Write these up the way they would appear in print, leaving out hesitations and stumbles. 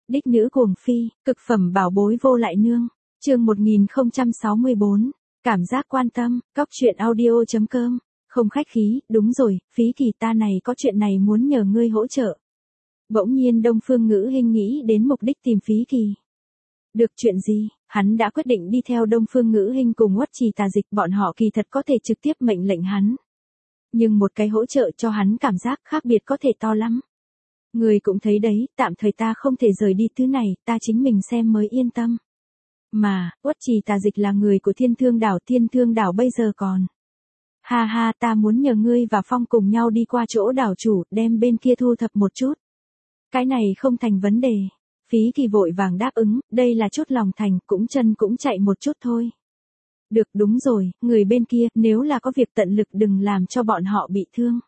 Đích nữ cuồng phi, cực phẩm bảo bối vô lại nương. Chương 1064. Cảm giác quan tâm, cóc truyện audio.com. Không khách khí, đúng rồi, Phí Kỳ ta này có chuyện này muốn nhờ ngươi hỗ trợ. Bỗng nhiên Đông Phương Ngữ Hinh nghĩ đến mục đích tìm Phí Kỳ. Được chuyện gì, hắn đã quyết định đi theo Đông Phương Ngữ Hinh cùng Uất Trì Tà Dịch, bọn họ kỳ thật có thể trực tiếp mệnh lệnh hắn. Nhưng một cái hỗ trợ cho hắn cảm giác khác biệt có thể to lắm. Người cũng thấy đấy, tạm thời ta không thể rời đi thứ này, ta chính mình xem mới yên tâm. Mà, Uất Trì Tà Dịch là người của Thiên Thương đảo bây giờ còn. Ha ha, ta muốn nhờ ngươi và Phong cùng nhau đi qua chỗ đảo chủ, đem bên kia thu thập một chút. Cái này không thành vấn đề. Phí Kỳ vội vàng đáp ứng, đây là chút lòng thành, cũng chân cũng chạy một chút thôi. Được, đúng rồi, người bên kia, nếu là có việc tận lực đừng làm cho bọn họ bị thương.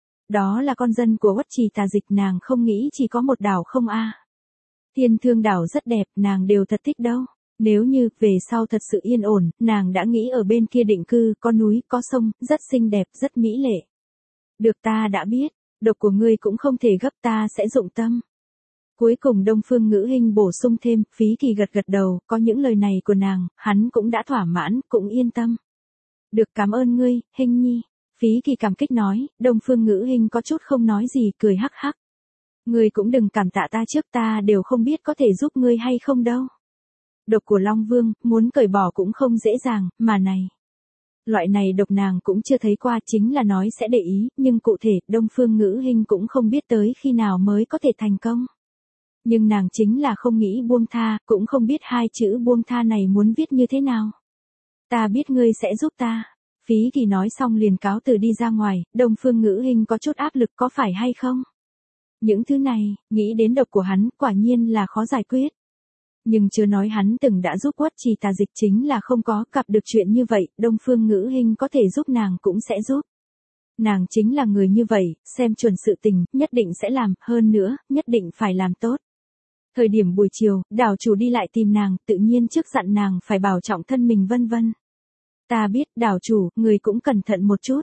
Đó là con dân của Uất Trì Tà Dịch, nàng không nghĩ chỉ có một đảo không a. Thiên Thương đảo rất đẹp, nàng đều thật thích đâu. Nếu như, về sau thật sự yên ổn, nàng đã nghĩ ở bên kia định cư, có núi, có sông, rất xinh đẹp, rất mỹ lệ. Được, ta đã biết, độc của ngươi cũng không thể gấp, ta sẽ dụng tâm. Cuối cùng Đông Phương Ngữ Hinh bổ sung thêm, Phí Kỳ gật đầu, có những lời này của nàng, hắn cũng đã thỏa mãn, cũng yên tâm. Được, cảm ơn ngươi, Hinh nhi. Phí Kỳ cảm kích nói, Đông Phương Ngữ Hinh có chút không nói gì, cười hắc hắc. Ngươi cũng đừng cảm tạ ta trước, ta đều không biết có thể giúp ngươi hay không đâu. Độc của Long Vương, muốn cởi bỏ cũng không dễ dàng, mà này. Loại này độc nàng cũng chưa thấy qua, chính là nói sẽ để ý, nhưng cụ thể, Đông Phương Ngữ Hinh cũng không biết tới khi nào mới có thể thành công. Nhưng nàng chính là không nghĩ buông tha, cũng không biết hai chữ buông tha này muốn viết như thế nào. Ta biết ngươi sẽ giúp ta. Phí Kỳ nói xong liền cáo từ đi ra ngoài, Đông Phương Ngữ Hinh có chút áp lực, có phải hay không? Những thứ này, nghĩ đến độc của hắn, quả nhiên là khó giải quyết. Nhưng chưa nói hắn từng đã giúp Uất Trì Tà Dịch, chính là không có gặp được chuyện như vậy, Đông Phương Ngữ Hinh có thể giúp nàng cũng sẽ giúp. Nàng chính là người như vậy, xem chuẩn sự tình, nhất định sẽ làm, hơn nữa, nhất định phải làm tốt. Thời điểm buổi chiều, đảo chủ đi lại tìm nàng, tự nhiên trước dặn nàng phải bảo trọng thân mình vân vân. Ta biết, đảo chủ, người cũng cẩn thận một chút.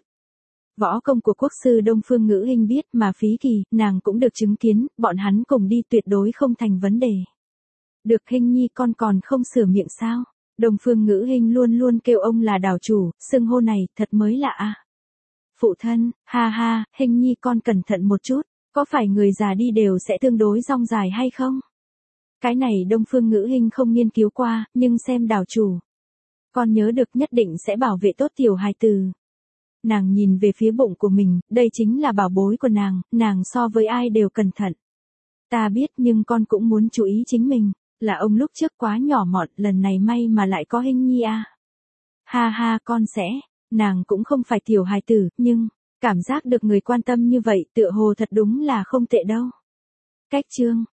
Võ công của quốc sư Đông Phương Ngữ Hinh biết, mà Phí Kỳ, nàng cũng được chứng kiến, bọn hắn cùng đi tuyệt đối không thành vấn đề. Được, Hinh nhi, con còn không sửa miệng sao? Đông Phương Ngữ Hinh luôn luôn kêu ông là đảo chủ, xưng hô này thật mới lạ a. Phụ thân, ha ha, Hinh nhi con cẩn thận một chút, có phải người già đi đều sẽ tương đối rong dài hay không? Cái này Đông Phương Ngữ Hinh không nghiên cứu qua, nhưng xem đảo chủ. Con nhớ được nhất định sẽ bảo vệ tốt tiểu hài tử. Nàng nhìn về phía bụng của mình, đây chính là bảo bối của nàng so với ai đều cẩn thận. Ta biết, nhưng con cũng muốn chú ý chính mình, là ông lúc trước quá nhỏ mọn, lần này may mà lại có Hinh nhi a. Ha ha, con sẽ, nàng cũng không phải tiểu hài tử, nhưng, cảm giác được người quan tâm như vậy, tựa hồ thật đúng là không tệ đâu. Cách chương.